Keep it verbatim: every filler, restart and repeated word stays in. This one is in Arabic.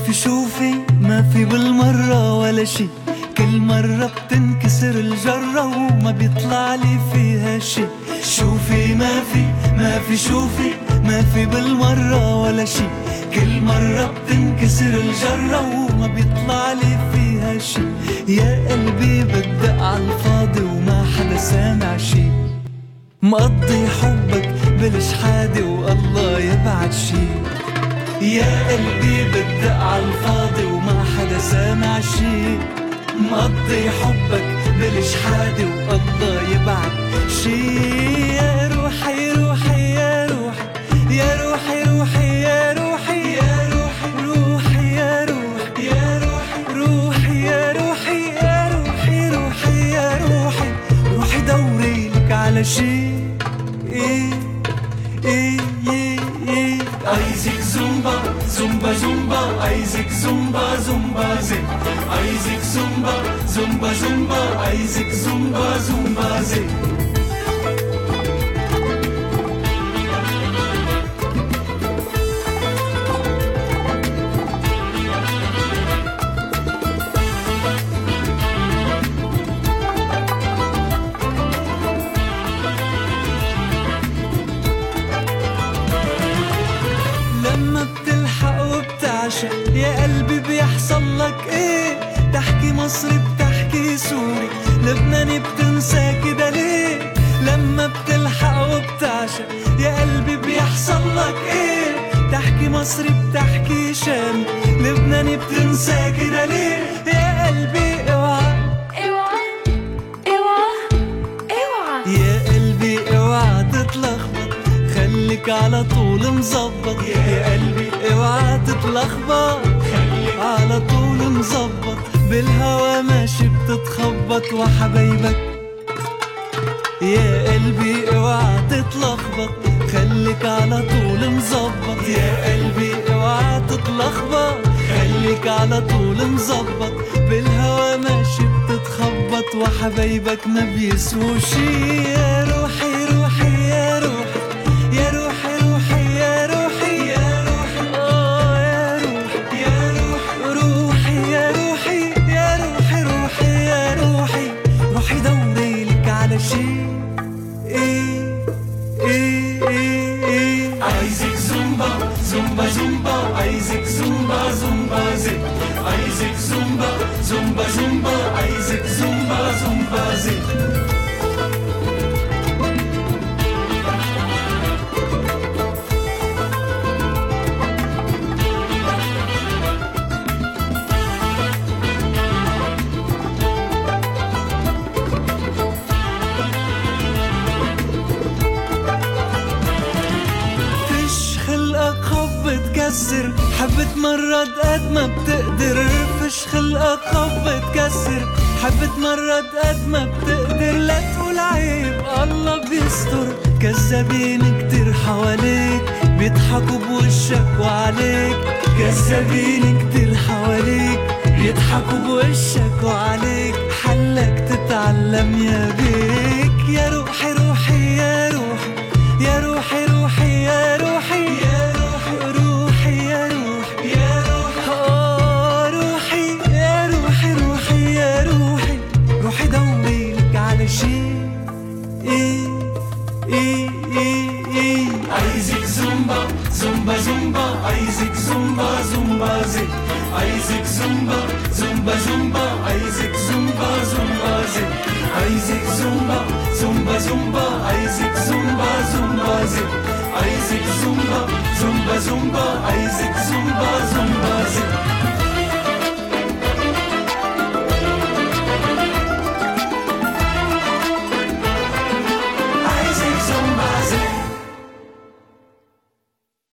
شوفي شوفي ما في بالمرة ولا شي، كل مرة بتنكسر الجرة وما بيطلع لي فيها شي. شوفي ما في ما في شوفي ما في بالمرة ولا شي، كل مرة بتنكسر الجرة وما بيطلع لي فيها شي. يا قلبي بدق عالفاضي وما حدا سامع شي، مقضي حبك بالشحادة والله يبعد شي. يا قلبي بدق عالفاضي وما حدا سامع شي، مقضي حبك بالشحادة والله يبعد شي. يا روحي روحي يا روحي يا روحي روحي يا روحي يا روحي روحي يا روحي يا روحي روحي يا روحي يا روحي روحي يا روحي روحي دوري لك على شي. إيه إيه إيه إيه عايزك زومبا زومبا زومبا، عايزك زومبا زومبا زي، عايزك زومبا زومبا زومبا، عايزك زومبا زومبا زي. لما بتلحق وبتعشق يا قلبي بيحصل لك ايه؟ تحكي مصري بتحكي سوري لبناني بتنسى كده ليه؟ لما بتلحق وبتعشق يا قلبي بيحصل لك ايه؟ تحكي مصري بتحكي شامي لبناني بتنسى كده ليه؟ يا قلبي اوعى اوعى اوعى اوعى يا قلبي اوعى تتلخبط، خليك على طول مظبط. يا قلبي اوعى تتلخبط، خليك على طول مظبط. بالهوا ماشي بتتخبط وحبايبك. يا قلبي اوعى تتلخبط، خليك على طول مظبط. يا قلبي اوعى تتلخبط، خليك على طول مظبط. بالهوا ماشي بتتخبط وحبايبك ما بيسوشي. يا روحي روحي يا روحي يا روحي روحي يا روحي يا روحي آه يا روحي يا روحي روحي يا روحي يا روحي روحي يا روحي روحي دوري لك على شي. إيه إيه إيه إيه عايزك زومبا زومبا زومبا، عايزك زومبا زومبا زي، عايزك زومبا زومبا زومبا، عايزك زومبا زومبا زي. بتكسر حبة مرات قد ما بتقدر، فش خلقك خف بتكسر حبة مرات قد ما بتقدر. لا تقول عيب الله بيستر، كذابين كتير حواليك بيضحكوا بوشك وعليك. كذابين كتير حواليك بيضحكوا بوشك وعليك. حلك تتعلم يا بيك. يا روحي روحي يا روحي يا روحي روحي يا روحي يا روحي روحي يا روحي يا روحي آه روحي يا روحي روحي يا روحي روحي دوري لك على شي. إيه إيه إيه إيه عايزك زومبا زومبا زومبا، عايزك زومبا زومبا زي، عايزك زومبا زومبا زومبا، عايزك زومبا زومبا زي، عايزك زومبا زومبا زومبا، عايزك زومبا زومبا زي، عايزك زومبا زومبا زومبا.